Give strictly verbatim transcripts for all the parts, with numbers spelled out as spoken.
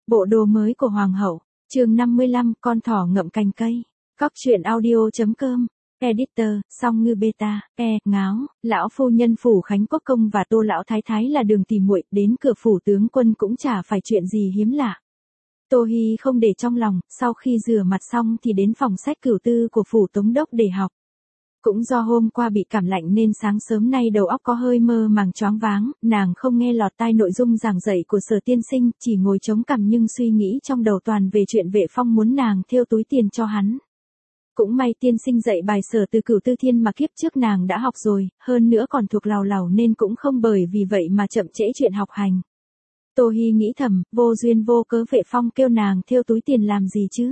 Bộ đồ mới của Hoàng hậu, chương năm mươi lăm, con thỏ ngậm cành cây. Cóc truyện audio.com, Editor, Song Ngư Beta, E, Ngáo, lão phu nhân phủ Khánh Quốc Công và Tô lão thái thái là đường tỉ muội, đến cửa phủ tướng quân cũng chả phải chuyện gì hiếm lạ. Tô Hi không để trong lòng, sau khi rửa mặt xong thì đến phòng sách cửu tư của phủ Tống đốc để học. Cũng do hôm qua bị cảm lạnh nên sáng sớm nay đầu óc có hơi mơ màng choáng váng, nàng không nghe lọt tai nội dung giảng dạy của Sở tiên sinh, chỉ ngồi chống cằm nhưng suy nghĩ trong đầu toàn về chuyện Vệ Phong muốn nàng thêu túi tiền cho hắn. Cũng may tiên sinh dạy bài Sở từ Cửu Tư Thiên mà kiếp trước nàng đã học rồi, hơn nữa còn thuộc lào lào nên cũng không bởi vì vậy mà chậm trễ chuyện học hành. Tô Hi nghĩ thầm, vô duyên vô cớ Vệ Phong kêu nàng thêu túi tiền làm gì chứ?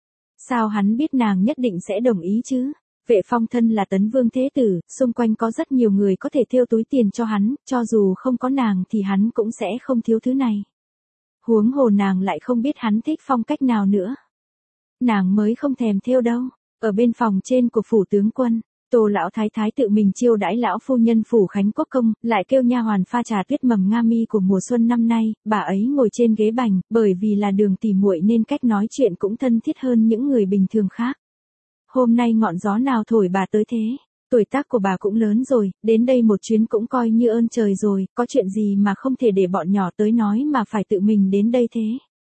Sao hắn biết nàng nhất định sẽ đồng ý chứ? Vệ Phong thân là Tấn Vương Thế Tử, xung quanh có rất nhiều người có thể thêu túi tiền cho hắn, cho dù không có nàng thì hắn cũng sẽ không thiếu thứ này. Huống hồ nàng lại không biết hắn thích phong cách nào nữa. Nàng mới không thèm thêu đâu. Ở bên phòng trên của phủ tướng quân, Tô lão thái thái tự mình chiêu đãi lão phu nhân phủ Khánh Quốc Công, lại kêu nha hoàn pha trà tuyết mầm nga mi của mùa xuân năm nay, bà ấy ngồi trên ghế bành, bởi vì là đường tỉ muội nên cách nói chuyện cũng thân thiết hơn những người bình thường khác. Hôm nay ngọn gió nào thổi bà tới thế? Tuổi tác của bà cũng lớn rồi, đến đây một chuyến cũng coi như ơn trời rồi, có chuyện gì mà không thể để bọn nhỏ tới nói mà phải tự mình đến đây thế?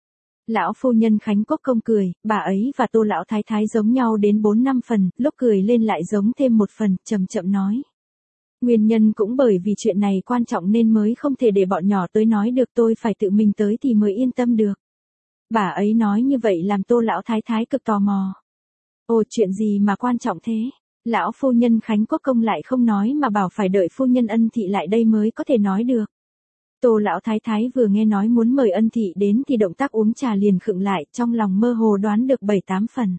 Lão phu nhân Khánh Quốc Công cười, bà ấy và Tô lão thái thái giống nhau đến bốn năm phần, lúc cười lên lại giống thêm một phần, chậm chậm nói. Nguyên nhân cũng bởi vì chuyện này quan trọng nên mới không thể để bọn nhỏ tới nói được, tôi phải tự mình tới thì mới yên tâm được. Bà ấy nói như vậy làm Tô lão thái thái cực tò mò. Ồ, chuyện gì mà quan trọng thế? Lão phu nhân Khánh Quốc Công lại không nói mà bảo phải đợi phu nhân Ân Thị lại đây mới có thể nói được. Tô lão thái thái vừa nghe nói muốn mời Ân Thị đến thì động tác uống trà liền khựng lại, trong lòng mơ hồ đoán được bảy tám phần.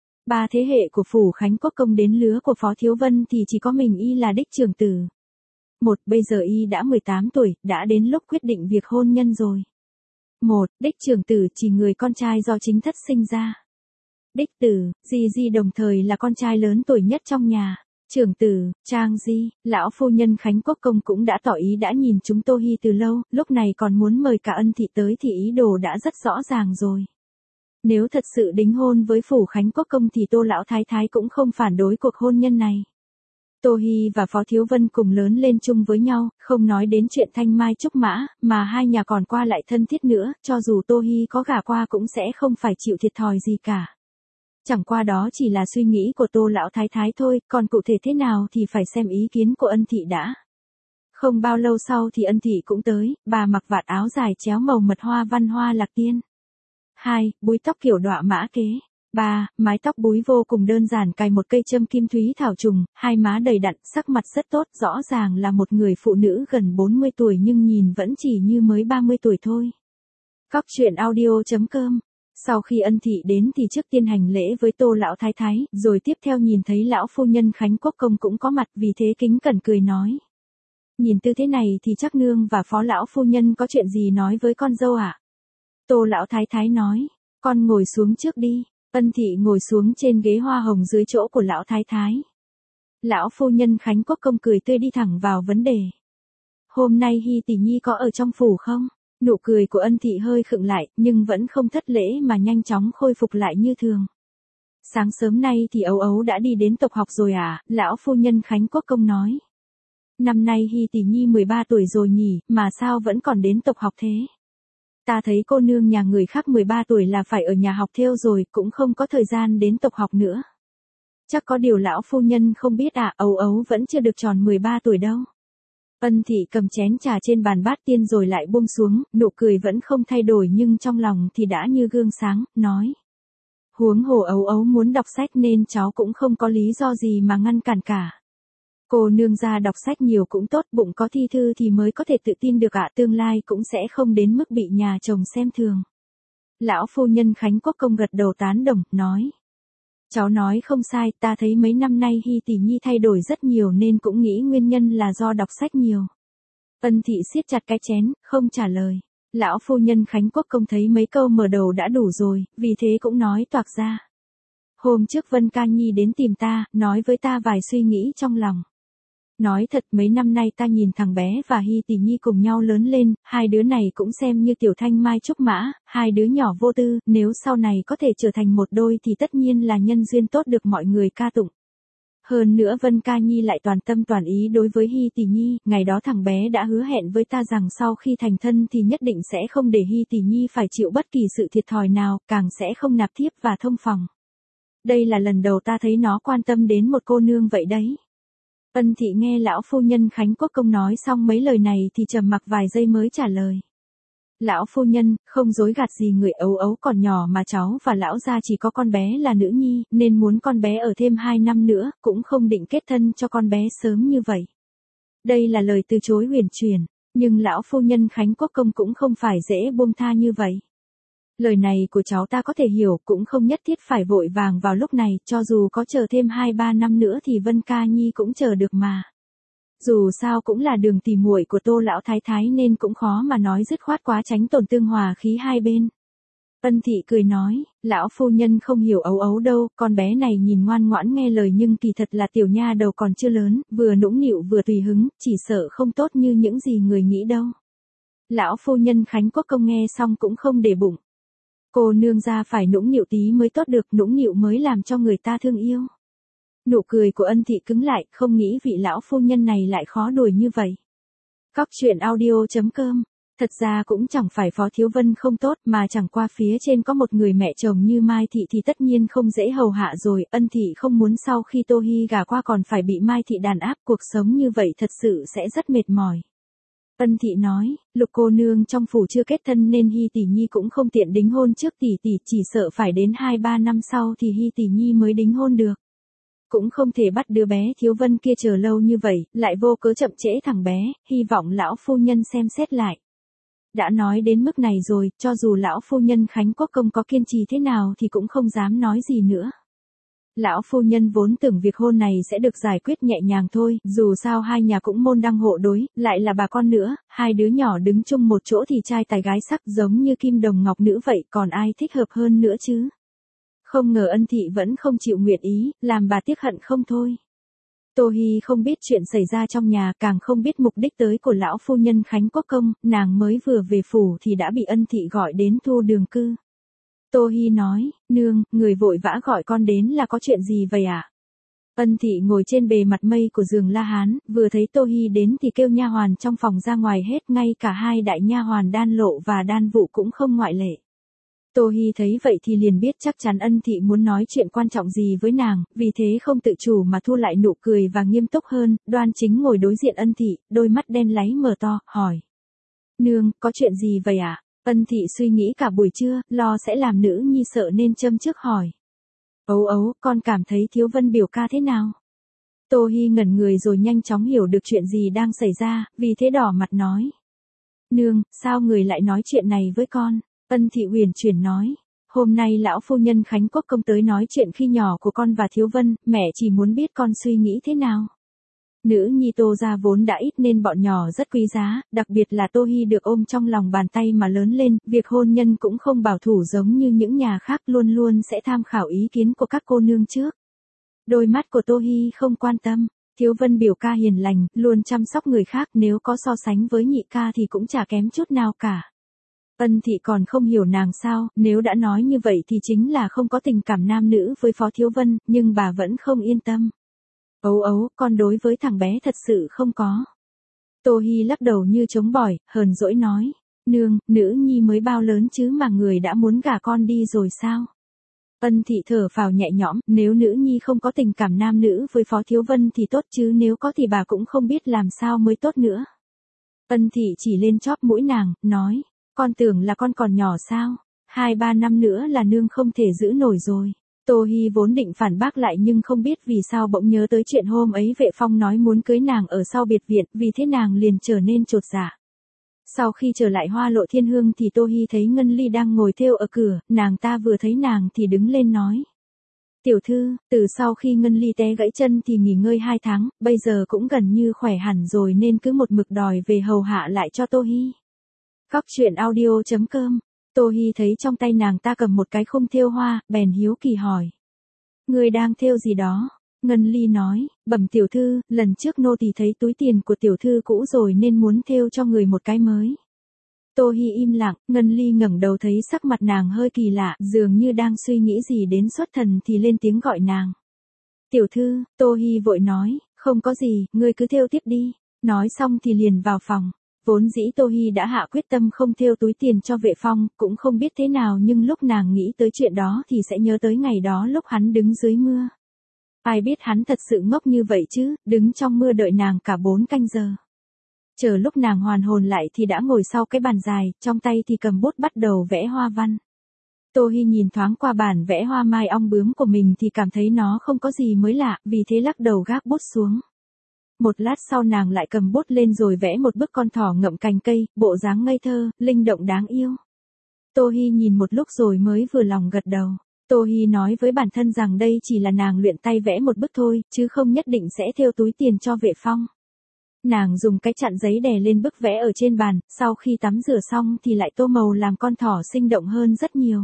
Ba thế hệ của phủ Khánh Quốc Công đến lứa của Phó Thiếu Vân thì chỉ có mình y là đích trưởng tử. Một, bây giờ y đã mười tám tuổi, đã đến lúc quyết định việc hôn nhân rồi. Một, đích trưởng tử chỉ người con trai do chính thất sinh ra. Đích tử, Di Di đồng thời là con trai lớn tuổi nhất trong nhà. Trưởng tử, Trang Di, lão phu nhân Khánh Quốc Công cũng đã tỏ ý đã nhìn chúng Tô Hi từ lâu, lúc này còn muốn mời cả Ân Thị tới thì ý đồ đã rất rõ ràng rồi. Nếu thật sự đính hôn với phủ Khánh Quốc Công thì Tô lão thái thái cũng không phản đối cuộc hôn nhân này. Tô Hi và Phó Thiếu Vân cùng lớn lên chung với nhau, không nói đến chuyện thanh mai trúc mã, mà hai nhà còn qua lại thân thiết nữa, cho dù Tô Hi có gả qua cũng sẽ không phải chịu thiệt thòi gì cả. Chẳng qua đó chỉ là suy nghĩ của Tô lão thái thái thôi, còn cụ thể thế nào thì phải xem ý kiến của Ân Thị đã. Không bao lâu sau thì Ân Thị cũng tới, bà mặc vạt áo dài chéo màu mật hoa văn hoa lạc tiên. Hai, búi tóc kiểu đọa mã kế. Ba, mái tóc búi vô cùng đơn giản cài một cây châm kim thúy thảo trùng, hai má đầy đặn, sắc mặt rất tốt, rõ ràng là một người phụ nữ gần bốn mươi tuổi nhưng nhìn vẫn chỉ như mới ba mươi tuổi thôi. Cóc truyện audio.com. Sau khi Ân Thị đến thì trước tiên hành lễ với Tô lão thái thái, rồi tiếp theo nhìn thấy lão phu nhân Khánh Quốc Công cũng có mặt, vì thế kính cẩn cười nói. Nhìn tư thế này thì chắc nương và phó lão phu nhân có chuyện gì nói với con dâu ạ? À? Tô lão thái thái nói, con ngồi xuống trước đi. Ân Thị ngồi xuống trên ghế hoa hồng dưới chỗ của lão thái thái. Lão phu nhân Khánh Quốc Công cười tươi đi thẳng vào vấn đề. Hôm nay Hi tỷ nhi có ở trong phủ không? Nụ cười của Ân Thị hơi khựng lại, nhưng vẫn không thất lễ mà nhanh chóng khôi phục lại như thường. Sáng sớm nay thì Ấu Ấu đã đi đến tộc học rồi à? Lão phu nhân Khánh Quốc Công nói. Năm nay Hi tỷ nhi mười ba tuổi rồi nhỉ, mà sao vẫn còn đến tộc học thế? Ta thấy cô nương nhà người khác mười ba tuổi là phải ở nhà học thêu rồi, cũng không có thời gian đến tộc học nữa. Chắc có điều lão phu nhân không biết à, Ấu Ấu vẫn chưa được tròn mười ba tuổi đâu. Ân Thị cầm chén trà trên bàn bát tiên rồi lại buông xuống, nụ cười vẫn không thay đổi nhưng trong lòng thì đã như gương sáng, nói. Huống hồ Ấu Ấu muốn đọc sách nên cháu cũng không có lý do gì mà ngăn cản cả. Cô nương ra đọc sách nhiều cũng tốt, bụng có thi thư thì mới có thể tự tin được ạ, tương lai cũng sẽ không đến mức bị nhà chồng xem thường. Lão phu nhân Khánh Quốc Công gật đầu tán đồng, nói. Cháu nói không sai, ta thấy mấy năm nay Hi tỷ nhi thay đổi rất nhiều nên cũng nghĩ nguyên nhân là do đọc sách nhiều. Ân Thị siết chặt cái chén, không trả lời. Lão phu nhân Khánh Quốc Công thấy mấy câu mở đầu đã đủ rồi, vì thế cũng nói toạc ra. Hôm trước Vân Ca Nhi đến tìm ta, nói với ta vài suy nghĩ trong lòng. Nói thật mấy năm nay ta nhìn thằng bé và Hy Tỷ Nhi cùng nhau lớn lên, hai đứa này cũng xem như tiểu thanh mai trúc mã, hai đứa nhỏ vô tư, nếu sau này có thể trở thành một đôi thì tất nhiên là nhân duyên tốt được mọi người ca tụng. Hơn nữa Vân Ca Nhi lại toàn tâm toàn ý đối với Hy Tỷ Nhi, ngày đó thằng bé đã hứa hẹn với ta rằng sau khi thành thân thì nhất định sẽ không để Hy Tỷ Nhi phải chịu bất kỳ sự thiệt thòi nào, càng sẽ không nạp thiếp và thông phòng. Đây là lần đầu ta thấy nó quan tâm đến một cô nương vậy đấy. Ân Thị nghe lão phu nhân Khánh Quốc Công nói xong mấy lời này thì trầm mặc vài giây mới trả lời. Lão phu nhân, không dối gạt gì người, ấu ấu còn nhỏ mà cháu và lão gia chỉ có con bé là nữ nhi, nên muốn con bé ở thêm hai năm nữa, cũng không định kết thân cho con bé sớm như vậy. Đây là lời từ chối huyền chuyển, nhưng lão phu nhân Khánh Quốc Công cũng không phải dễ buông tha như vậy. Lời này của cháu ta có thể hiểu, cũng không nhất thiết phải vội vàng vào lúc này, cho dù có chờ thêm hai ba năm nữa thì Vân Ca Nhi cũng chờ được mà. Dù sao cũng là đường tỉ muội của Tô lão thái thái nên cũng khó mà nói dứt khoát quá, tránh tổn thương hòa khí hai bên. Ân Thị cười nói, lão phu nhân không hiểu ấu ấu đâu, con bé này nhìn ngoan ngoãn nghe lời nhưng kỳ thật là tiểu nha đầu còn chưa lớn, vừa nũng nịu vừa tùy hứng, chỉ sợ không tốt như những gì người nghĩ đâu. Lão phu nhân Khánh Quốc Công nghe xong cũng không để bụng. Cô nương ra phải nũng nịu tí mới tốt được, nũng nịu mới làm cho người ta thương yêu. Nụ cười của Ân Thị cứng lại, không nghĩ vị lão phu nhân này lại khó đuổi như vậy. Cóc truyện audio chấm com. Thật ra cũng chẳng phải Phó Thiếu Vân không tốt, mà chẳng qua phía trên có một người mẹ chồng như Mai Thị thì tất nhiên không dễ hầu hạ rồi. Ân Thị không muốn sau khi Tô Hi gả qua còn phải bị Mai Thị đàn áp, cuộc sống như vậy thật sự sẽ rất mệt mỏi. Ân Thị nói, Lục cô nương trong phủ chưa kết thân nên Hi Tỷ Nhi cũng không tiện đính hôn trước tỷ tỷ, chỉ sợ phải đến hai ba năm sau thì Hi Tỷ Nhi mới đính hôn được. Cũng không thể bắt đứa bé Thiếu Vân kia chờ lâu như vậy, lại vô cớ chậm trễ thằng bé, hy vọng lão phu nhân xem xét lại. Đã nói đến mức này rồi, cho dù lão phu nhân Khánh Quốc Công có kiên trì thế nào thì cũng không dám nói gì nữa. Lão phu nhân vốn tưởng việc hôn này sẽ được giải quyết nhẹ nhàng thôi, dù sao hai nhà cũng môn đăng hộ đối, lại là bà con nữa, hai đứa nhỏ đứng chung một chỗ thì trai tài gái sắc giống như kim đồng ngọc nữ vậy, còn ai thích hợp hơn nữa chứ. Không ngờ Ân Thị vẫn không chịu nguyện ý, làm bà tiếc hận không thôi. Tô Hi không biết chuyện xảy ra trong nhà, càng không biết mục đích tới của lão phu nhân Khánh Quốc Công, nàng mới vừa về phủ thì đã bị Ân Thị gọi đến thu đường cư. Tô Hi nói, nương, người vội vã gọi con đến là có chuyện gì vậy ạ? À? Ân Thị ngồi trên bề mặt mây của giường La Hán, vừa thấy Tô Hi đến thì kêu nha hoàn trong phòng ra ngoài hết, ngay cả hai đại nha hoàn Đan Lộ và Đan Vụ cũng không ngoại lệ. Tô Hi thấy vậy thì liền biết chắc chắn Ân Thị muốn nói chuyện quan trọng gì với nàng, vì thế không tự chủ mà thu lại nụ cười và nghiêm túc hơn, đoan chính ngồi đối diện Ân Thị, đôi mắt đen láy mở to, hỏi. Nương, có chuyện gì vậy ạ? À? Ân Thị suy nghĩ cả buổi trưa, lo sẽ làm nữ nhi sợ nên châm trước hỏi. Ấu ấu, con cảm thấy Thiếu Vân biểu ca thế nào? Tô Hi ngẩn người rồi nhanh chóng hiểu được chuyện gì đang xảy ra, vì thế đỏ mặt nói. Nương, sao người lại nói chuyện này với con? Ân Thị huyền chuyển nói. Hôm nay lão phu nhân Khánh Quốc Công tới nói chuyện khi nhỏ của con và Thiếu Vân, mẹ chỉ muốn biết con suy nghĩ thế nào. Nữ nhi Tô gia vốn đã ít nên bọn nhỏ rất quý giá, đặc biệt là Tô Hi được ôm trong lòng bàn tay mà lớn lên, việc hôn nhân cũng không bảo thủ giống như những nhà khác, luôn luôn sẽ tham khảo ý kiến của các cô nương trước. Đôi mắt của Tô Hi không quan tâm, Thiếu Vân biểu ca hiền lành, luôn chăm sóc người khác, nếu có so sánh với nhị ca thì cũng chả kém chút nào cả. Ân Thị còn không hiểu nàng sao, nếu đã nói như vậy thì chính là không có tình cảm nam nữ với Phó Thiếu Vân, nhưng bà vẫn không yên tâm. Ấu ấu, con đối với thằng bé thật sự không có. Tô Hi lắc đầu như chống bỏi, hờn dỗi nói. Nương, nữ nhi mới bao lớn chứ mà người đã muốn gả con đi rồi sao? Ân Thị thở phào nhẹ nhõm, nếu nữ nhi không có tình cảm nam nữ với Phó Thiếu Vân thì tốt chứ nếu có thì bà cũng không biết làm sao mới tốt nữa. Ân Thị chỉ lên chóp mũi nàng, nói. Con tưởng là con còn nhỏ sao? Hai ba năm nữa là nương không thể giữ nổi rồi. Tô Hi vốn định phản bác lại nhưng không biết vì sao bỗng nhớ tới chuyện hôm ấy Vệ Phong nói muốn cưới nàng ở sau biệt viện, vì thế nàng liền trở nên chột dạ. Sau khi trở lại Hoa Lộ Thiên Hương thì Tô Hi thấy Ngân Ly đang ngồi thêu ở cửa, nàng ta vừa thấy nàng thì đứng lên nói. Tiểu thư, từ sau khi Ngân Ly té gãy chân thì nghỉ ngơi hai tháng, bây giờ cũng gần như khỏe hẳn rồi nên cứ một mực đòi về hầu hạ lại cho Tô Hi. Cóc truyện audio chấm com. Tô Hi thấy trong tay nàng ta cầm một cái khung thêu hoa, bèn hiếu kỳ hỏi. Người đang thêu gì đó? Ngân Ly nói, bẩm tiểu thư, lần trước nô tỳ thấy túi tiền của tiểu thư cũ rồi nên muốn thêu cho người một cái mới. Tô Hi im lặng, Ngân Ly ngẩng đầu thấy sắc mặt nàng hơi kỳ lạ, dường như đang suy nghĩ gì đến xuất thần thì lên tiếng gọi nàng. Tiểu thư, Tô Hi vội nói, không có gì, ngươi cứ thêu tiếp đi. Nói xong thì liền vào phòng. Vốn dĩ Tô Hi đã hạ quyết tâm không thêu túi tiền cho Vệ Phong, cũng không biết thế nào nhưng lúc nàng nghĩ tới chuyện đó thì sẽ nhớ tới ngày đó lúc hắn đứng dưới mưa. Ai biết hắn thật sự ngốc như vậy chứ, đứng trong mưa đợi nàng cả bốn canh giờ. Chờ lúc nàng hoàn hồn lại thì đã ngồi sau cái bàn dài, trong tay thì cầm bút bắt đầu vẽ hoa văn. Tô Hi nhìn thoáng qua bản vẽ hoa mai ong bướm của mình thì cảm thấy nó không có gì mới lạ, vì thế lắc đầu gác bút xuống. Một lát sau nàng lại cầm bút lên rồi vẽ một bức con thỏ ngậm cành cây, bộ dáng ngây thơ, linh động đáng yêu. Tô Hi nhìn một lúc rồi mới vừa lòng gật đầu. Tô Hi nói với bản thân rằng đây chỉ là nàng luyện tay vẽ một bức thôi, chứ không nhất định sẽ thêu túi tiền cho Vệ Phong. Nàng dùng cái chặn giấy đè lên bức vẽ ở trên bàn, sau khi tắm rửa xong thì lại tô màu làm con thỏ sinh động hơn rất nhiều.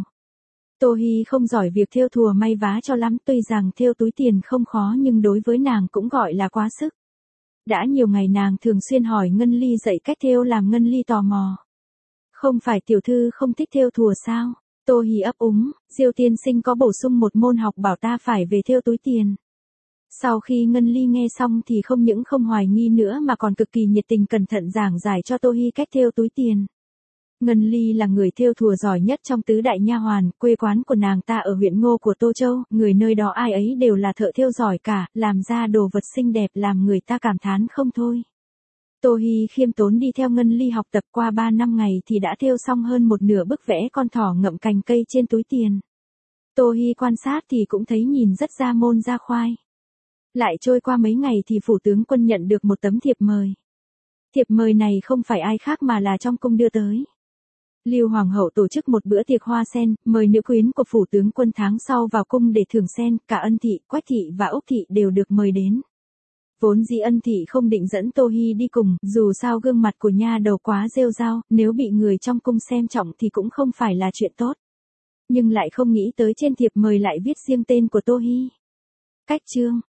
Tô Hi không giỏi việc thêu thùa may vá cho lắm, tuy rằng thêu túi tiền không khó nhưng đối với nàng cũng gọi là quá sức. Đã nhiều ngày nàng thường xuyên hỏi Ngân Ly dạy cách thêu làm Ngân Ly tò mò. Không phải tiểu thư không thích thêu thùa sao? Tô Hi ấp úng, Diêu tiên sinh có bổ sung một môn học bảo ta phải về thêu túi tiền. Sau khi Ngân Ly nghe xong thì không những không hoài nghi nữa mà còn cực kỳ nhiệt tình cẩn thận giảng giải cho Tô Hi cách thêu túi tiền. Ngân Ly là người thêu thùa giỏi nhất trong tứ đại nha hoàn, quê quán của nàng ta ở huyện Ngô của Tô Châu, người nơi đó ai ấy đều là thợ thêu giỏi cả, làm ra đồ vật xinh đẹp làm người ta cảm thán không thôi. Tô Hi khiêm tốn đi theo Ngân Ly học tập, qua ba năm ngày thì đã thêu xong hơn một nửa bức vẽ con thỏ ngậm cành cây trên túi tiền. Tô Hi quan sát thì cũng thấy nhìn rất ra môn ra khoai. Lại trôi qua mấy ngày thì phủ tướng quân nhận được một tấm thiệp mời. Thiệp mời này không phải ai khác mà là trong cung đưa tới. Lưu Hoàng hậu tổ chức một bữa tiệc hoa sen, mời nữ quyến của phủ tướng quân tháng sau vào cung để thưởng sen, cả Ân thị, Quách thị và Úc thị đều được mời đến. Vốn dĩ Ân thị không định dẫn Tô Hi đi cùng, dù sao gương mặt của nha đầu quá rêu rao, nếu bị người trong cung xem trọng thì cũng không phải là chuyện tốt. Nhưng lại không nghĩ tới trên thiệp mời lại viết riêng tên của Tô Hi. Cách chương